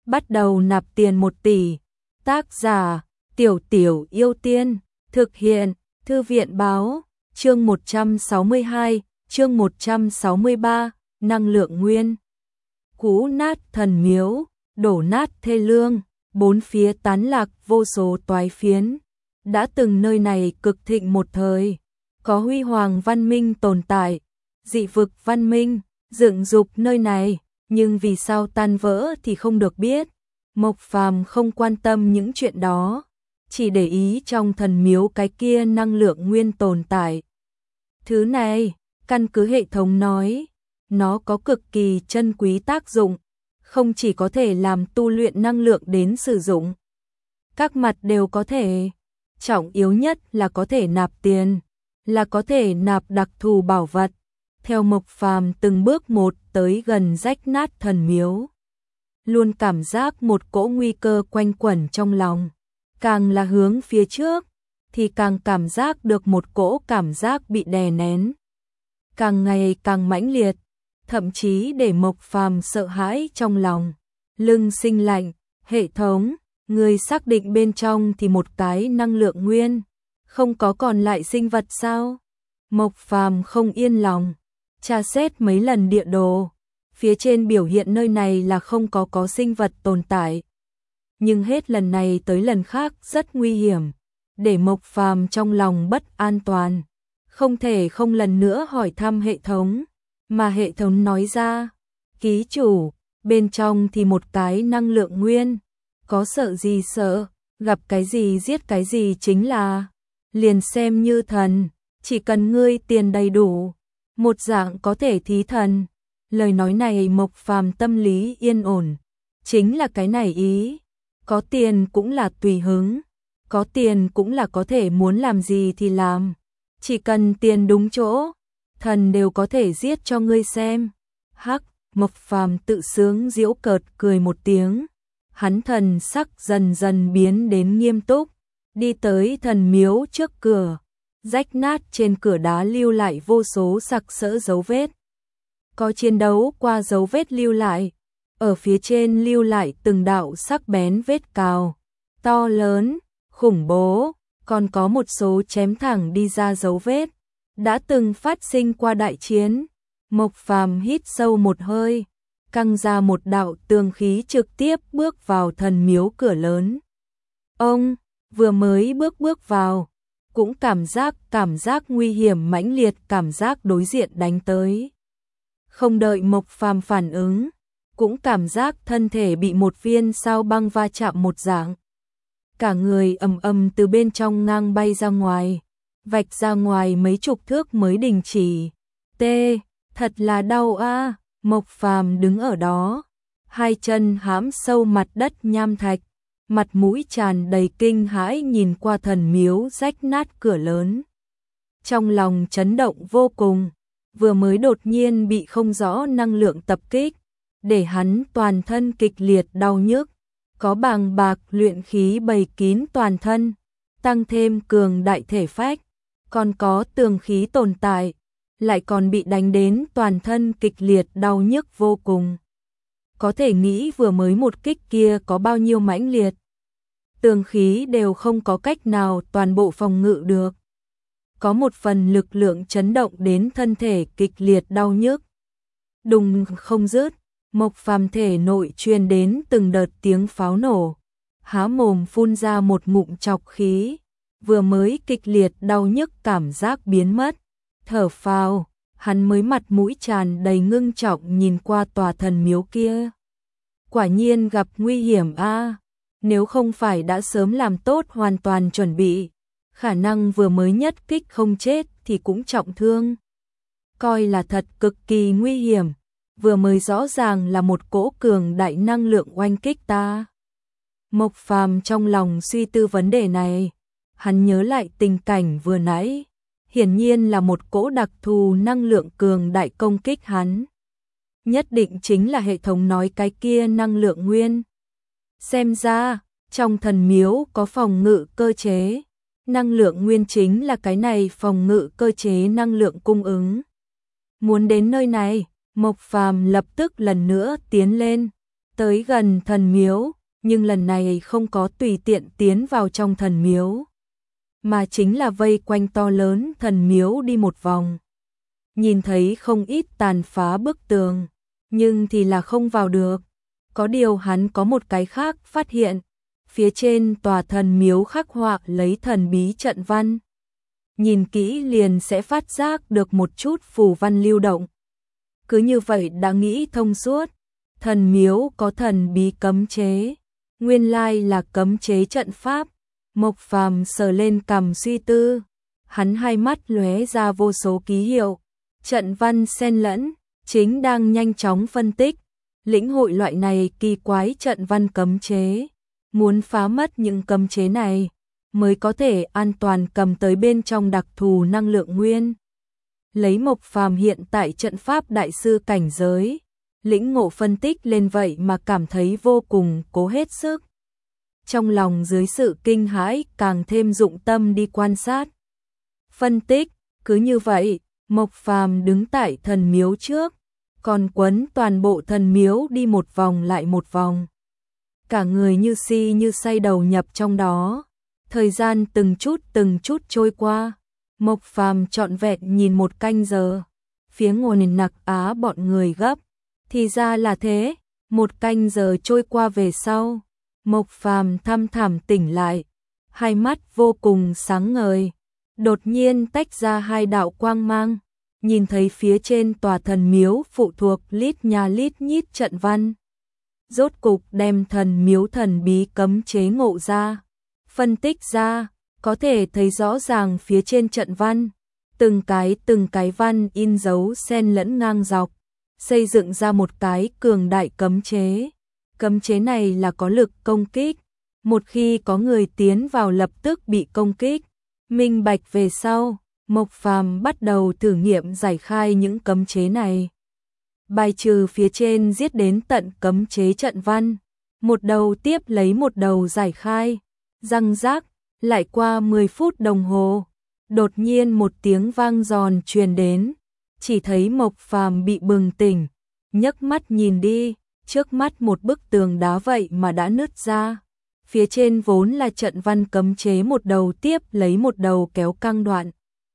bắt đầu nạp tiền 1 tỷ. Tác giả: Tiểu Tiểu Yêu Tiên. Thực hiện: Thư viện báo. Chương 162, chương 163, năng lượng nguyên. Cú nát thần miếu, đổ nát thê lương, bốn phía tán lạc vô số toái phiến. Đã từng nơi này cực thịnh một thời, có huy hoàng văn minh tồn tại, dị vực văn minh dựng dục nơi này, nhưng vì sao tan vỡ thì không được biết. Mộc Phàm không quan tâm những chuyện đó, chỉ để ý trong thần miếu cái kia năng lượng nguyên tồn tại. Thứ này, căn cứ hệ thống nói, nó có cực kỳ chân quý tác dụng, không chỉ có thể làm tu luyện năng lượng đến sử dụng, các mặt đều có thể. Trọng yếu nhất là có thể nạp tiền, là có thể nạp đặc thù bảo vật. Theo Mộc Phàm từng bước một tới gần rách nát thần miếu, luôn cảm giác một cỗ nguy cơ quanh quẩn trong lòng. Càng là hướng phía trước, thì càng cảm giác được một cỗ cảm giác bị đè nén. Càng ngày càng mãnh liệt, thậm chí để Mộc Phàm sợ hãi trong lòng. Lưng sinh lạnh, hệ thống, người xác định bên trong thì một cái năng lượng nguyên, không có còn lại sinh vật sao? Mộc Phàm không yên lòng, tra xét mấy lần địa đồ, phía trên biểu hiện nơi này là không có sinh vật tồn tại. Nhưng hết lần này tới lần khác rất nguy hiểm, để Mộc Phàm trong lòng bất an toàn. Không thể không lần nữa hỏi thăm hệ thống, mà hệ thống nói ra, ký chủ, bên trong thì một cái năng lượng nguyên, có sợ gì sợ, gặp cái gì giết cái gì chính là, liền xem như thần, chỉ cần ngươi tiền đầy đủ, một dạng có thể thí thần. Lời nói này Mộc Phàm tâm lý yên ổn, chính là cái này ý, có tiền cũng là tùy hứng, có tiền cũng là có thể muốn làm gì thì làm, chỉ cần tiền đúng chỗ, thần đều có thể giết cho ngươi xem. Hắc, Mộc Phàm tự sướng giễu cợt cười một tiếng, hắn thần sắc dần dần biến đến nghiêm túc, đi tới thần miếu trước cửa, rách nát trên cửa đá lưu lại vô số sặc sỡ dấu vết. Có chiến đấu qua dấu vết lưu lại, ở phía trên lưu lại từng đạo sắc bén vết cào, to lớn, khủng bố, còn có một số chém thẳng đi ra dấu vết, đã từng phát sinh qua đại chiến. Mộc Phàm hít sâu một hơi, căng ra một đạo tường khí trực tiếp bước vào thần miếu cửa lớn. Ông vừa mới bước vào, cũng cảm giác nguy hiểm mãnh liệt, cảm giác đối diện đánh tới. Không đợi Mộc Phàm phản ứng, cũng cảm giác thân thể bị một viên sao băng va chạm một dạng. Cả người ầm ầm từ bên trong ngang bay ra ngoài, vạch ra ngoài mấy chục thước mới đình chỉ. Thật là đau a. Mộc Phàm đứng ở đó, hai chân hãm sâu mặt đất nham thạch, mặt mũi tràn đầy kinh hãi nhìn qua thần miếu rách nát cửa lớn. Trong lòng chấn động vô cùng, vừa mới đột nhiên bị không rõ năng lượng tập kích, để hắn toàn thân kịch liệt đau nhức, có bàng bạc luyện khí bày kín toàn thân, tăng thêm cường đại thể phách, còn có tường khí tồn tại, lại còn bị đánh đến toàn thân kịch liệt đau nhức vô cùng. Có thể nghĩ vừa mới một kích kia có bao nhiêu mãnh liệt. Tường khí đều không có cách nào toàn bộ phòng ngự được. Có một phần lực lượng chấn động đến thân thể kịch liệt đau nhức. Đùng không dứt, Mộc Phàm thể nội truyền đến từng đợt tiếng pháo nổ, há mồm phun ra một ngụm trọc khí, vừa mới kịch liệt đau nhức cảm giác biến mất. Thở phào, hắn mới mặt mũi tràn đầy ngưng trọng nhìn qua tòa thần miếu kia. Quả nhiên gặp nguy hiểm a, nếu không phải đã sớm làm tốt hoàn toàn chuẩn bị, khả năng vừa mới nhất kích không chết thì cũng trọng thương. Coi là thật cực kỳ nguy hiểm, vừa mới rõ ràng là một cỗ cường đại năng lượng oanh kích ta. Mộc Phàm trong lòng suy tư vấn đề này, hắn nhớ lại tình cảnh vừa nãy, hiển nhiên là một cỗ đặc thù năng lượng cường đại công kích hắn. Nhất định chính là hệ thống nói cái kia năng lượng nguyên. Xem ra, trong thần miếu có phòng ngự cơ chế, năng lượng nguyên chính là cái này phòng ngự cơ chế năng lượng cung ứng. Muốn đến nơi này, Mộc Phàm lập tức lần nữa tiến lên, tới gần thần miếu, nhưng lần này không có tùy tiện tiến vào trong thần miếu, mà chính là vây quanh to lớn thần miếu đi một vòng. Nhìn thấy không ít tàn phá bức tường, nhưng thì là không vào được. Có điều hắn có một cái khác phát hiện, phía trên tòa thần miếu khắc họa lấy thần bí trận văn. Nhìn kỹ liền sẽ phát giác được một chút phù văn lưu động. Cứ như vậy đã nghĩ thông suốt, thần miếu có thần bí cấm chế, nguyên lai là cấm chế trận pháp. Mộc Phàm sờ lên cằm suy tư, hắn hai mắt lóe ra vô số ký hiệu, trận văn xen lẫn, chính đang nhanh chóng phân tích, lĩnh hội loại này kỳ quái trận văn cấm chế, muốn phá mất những cấm chế này mới có thể an toàn cầm tới bên trong đặc thù năng lượng nguyên. Lấy Mộc Phàm hiện tại trận pháp đại sư cảnh giới, lĩnh ngộ phân tích lên vậy mà cảm thấy vô cùng cố hết sức. Trong lòng dưới sự kinh hãi càng thêm dụng tâm đi quan sát. Phân tích, cứ như vậy, Mộc Phàm đứng tại thần miếu trước, còn quấn toàn bộ thần miếu đi một vòng lại một vòng. Cả người như si như say đầu nhập trong đó. Thời gian từng chút trôi qua, Mộc Phàm trọn vẹn nhìn một canh giờ. Phía ngồi nặc á bọn người gấp, thì ra là thế. Một canh giờ trôi qua về sau, Mộc Phàm thăm thẳm tỉnh lại, hai mắt vô cùng sáng ngời, đột nhiên tách ra hai đạo quang mang, nhìn thấy phía trên tòa thần miếu phụ thuộc lít nha lít nhít trận văn. Rốt cục đem thần miếu thần bí cấm chế ngộ ra, phân tích ra, có thể thấy rõ ràng phía trên trận văn, từng cái văn in dấu xen lẫn ngang dọc, xây dựng ra một cái cường đại cấm chế. Cấm chế này là có lực công kích, một khi có người tiến vào lập tức bị công kích. Minh bạch về sau, Mộc Phàm bắt đầu thử nghiệm giải khai những cấm chế này. Bài trừ phía trên giết đến tận cấm chế trận văn, một đầu tiếp lấy một đầu giải khai, răng rác, lại qua 10 phút đồng hồ, đột nhiên một tiếng vang giòn truyền đến, chỉ thấy Mộc Phàm bị bừng tỉnh, nhấc mắt nhìn đi, trước mắt một bức tường đá vậy mà đã nứt ra, phía trên vốn là trận văn cấm chế một đầu tiếp lấy một đầu kéo căng đoạn.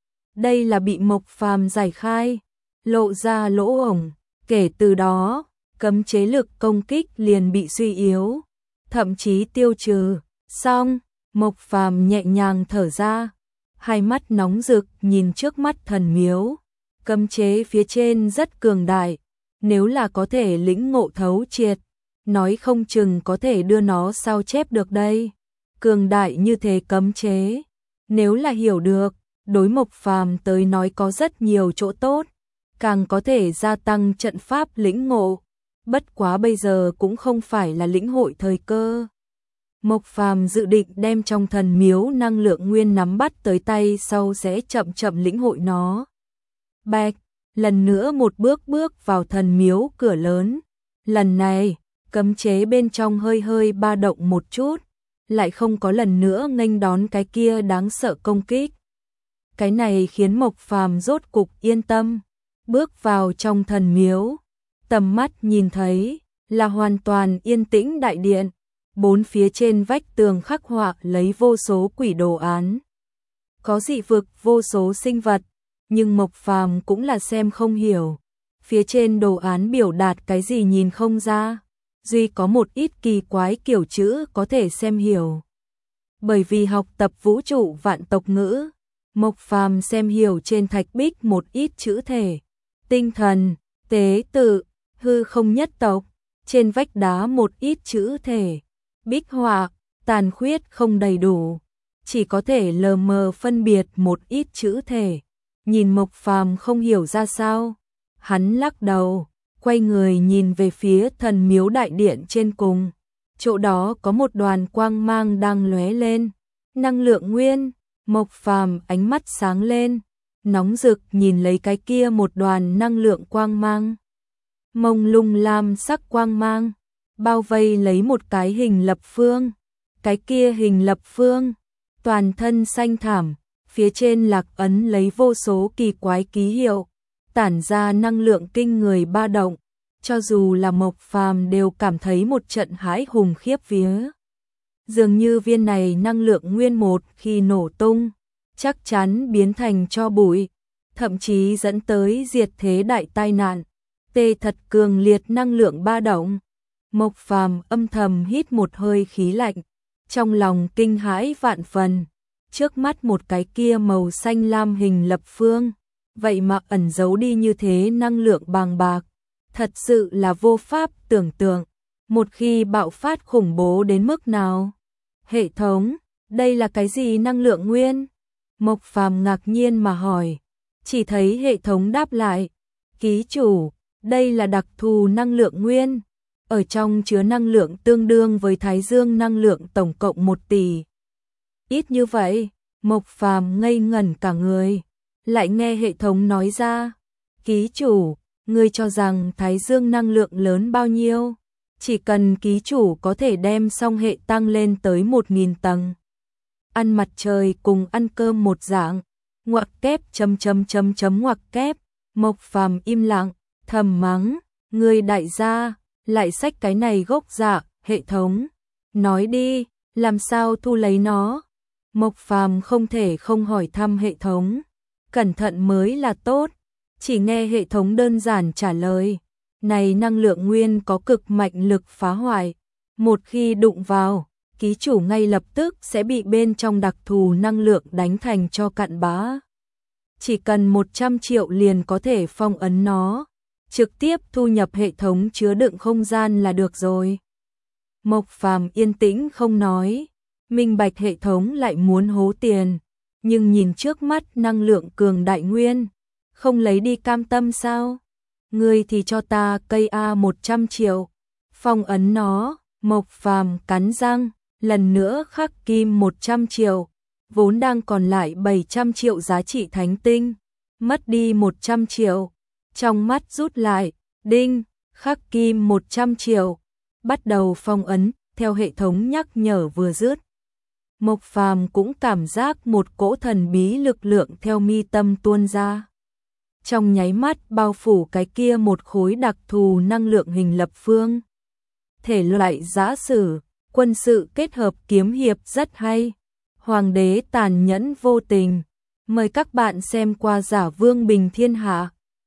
Đây là bị Mộc Phàm giải khai, lộ ra lỗ hổng, kể từ đó, cấm chế lực công kích liền bị suy yếu, thậm chí tiêu trừ. Xong, Mộc Phàm nhẹ nhàng thở ra, hai mắt nóng rực nhìn trước mắt thần miếu, cấm chế phía trên rất cường đại, nếu là có thể lĩnh ngộ thấu triệt, nói không chừng có thể đưa nó sao chép được đây. Cường đại như thế cấm chế, nếu là hiểu được, đối Mộc Phàm tới nói có rất nhiều chỗ tốt, càng có thể gia tăng trận pháp lĩnh ngộ, bất quá bây giờ cũng không phải là lĩnh hội thời cơ. Mộc Phàm dự định đem trong thần miếu năng lượng nguyên nắm bắt tới tay sau sẽ chậm chậm lĩnh hội nó. Bạch, lần nữa một bước bước vào thần miếu cửa lớn, lần này, cấm chế bên trong hơi hơi ba động một chút, lại không có lần nữa nghênh đón cái kia đáng sợ công kích. Cái này khiến Mộc Phàm rốt cục yên tâm, bước vào trong thần miếu, tầm mắt nhìn thấy là hoàn toàn yên tĩnh đại điện, bốn phía trên vách tường khắc họa lấy vô số quỷ đồ án. Có dị vực vô số sinh vật, nhưng Mộc Phàm cũng là xem không hiểu, phía trên đồ án biểu đạt cái gì nhìn không ra, duy có một ít kỳ quái kiểu chữ có thể xem hiểu. Bởi vì học tập vũ trụ vạn tộc ngữ, Mộc Phàm xem hiểu trên thạch bích một ít chữ thể, tinh thần, tế tự, hư không nhất tộc, trên vách đá một ít chữ thể, bích họa, tàn khuyết không đầy đủ, chỉ có thể lờ mờ phân biệt một ít chữ thể. Nhìn Mộc Phàm không hiểu ra sao, hắn lắc đầu, quay người nhìn về phía thần miếu đại điện trên cùng, chỗ đó có một đoàn quang mang đang lóe lên, năng lượng nguyên. Mộc Phàm ánh mắt sáng lên, nóng rực nhìn lấy cái kia một đoàn năng lượng quang mang. Mông lung lam sắc quang mang, bao vây lấy một cái hình lập phương. Cái kia hình lập phương, toàn thân xanh thảm, phía trên lạc ấn lấy vô số kỳ quái ký hiệu, tản ra năng lượng kinh người ba động, cho dù là Mộc Phàm đều cảm thấy một trận hãi hùng khiếp vía. Dường như viên này năng lượng nguyên một khi nổ tung, chắc chắn biến thành tro bụi, thậm chí dẫn tới diệt thế đại tai nạn. Tê thật cường liệt năng lượng ba động. Mộc Phàm âm thầm hít một hơi khí lạnh, trong lòng kinh hãi vạn phần. Trước mắt một cái kia màu xanh lam hình lập phương, vậy mà ẩn giấu đi như thế năng lượng bàng bạc, thật sự là vô pháp tưởng tượng. Một khi bạo phát khủng bố đến mức nào? Hệ thống, đây là cái gì năng lượng nguyên? Mộc Phàm ngạc nhiên mà hỏi, chỉ thấy hệ thống đáp lại, ký chủ, đây là đặc thù năng lượng nguyên, ở trong chứa năng lượng tương đương với Thái Dương năng lượng tổng cộng 1 tỷ. Ít như vậy, Mộc Phàm ngây ngẩn cả người, lại nghe hệ thống nói ra, ký chủ, ngươi cho rằng Thái Dương năng lượng lớn bao nhiêu? Chỉ cần ký chủ có thể đem song hệ tăng lên tới 1000 tầng. Ăn mặt trời cùng ăn cơm một dạng, ngoặc kép ngoặc kép. Mộc Phàm im lặng, thầm mắng, ngươi đại gia, lại xách cái này gốc dạ, hệ thống. Nói đi, làm sao thu lấy nó? Mộc Phàm không thể không hỏi thăm hệ thống, cẩn thận mới là tốt. Chỉ nghe hệ thống đơn giản trả lời, này năng lượng nguyên có cực mạnh lực phá hoại, một khi đụng vào, ký chủ ngay lập tức sẽ bị bên trong đặc thù năng lượng đánh thành tro cặn bã. Chỉ cần 100 triệu liền có thể phong ấn nó, trực tiếp thu nhập hệ thống chứa đựng không gian là được rồi. Mộc Phàm yên tĩnh không nói, minh bạch hệ thống lại muốn hố tiền, nhưng nhìn trước mắt năng lượng cường đại nguyên, không lấy đi cam tâm sao? Ngươi thì cho ta cây A 100 triệu, phong ấn nó. Mộc Phàm cắn răng, lần nữa khắc kim 100 triệu, vốn đang còn lại 700 triệu giá trị thánh tinh, mất đi 100 triệu, trong mắt rút lại, đinh, khắc kim 100 triệu, bắt đầu phong ấn, theo hệ thống nhắc nhở vừa dứt. Mộc Phàm cũng cảm giác một cỗ thần bí lực lượng theo mi tâm tuôn ra. Trong nháy mắt bao phủ cái kia một khối đặc thù năng lượng hình lập phương. Thể loại giã sử, quân sự kết hợp kiếm hiệp rất hay. Hoàng đế tàn nhẫn vô tình. Mời các bạn xem qua Giả Vương Bình Thiên Hạ.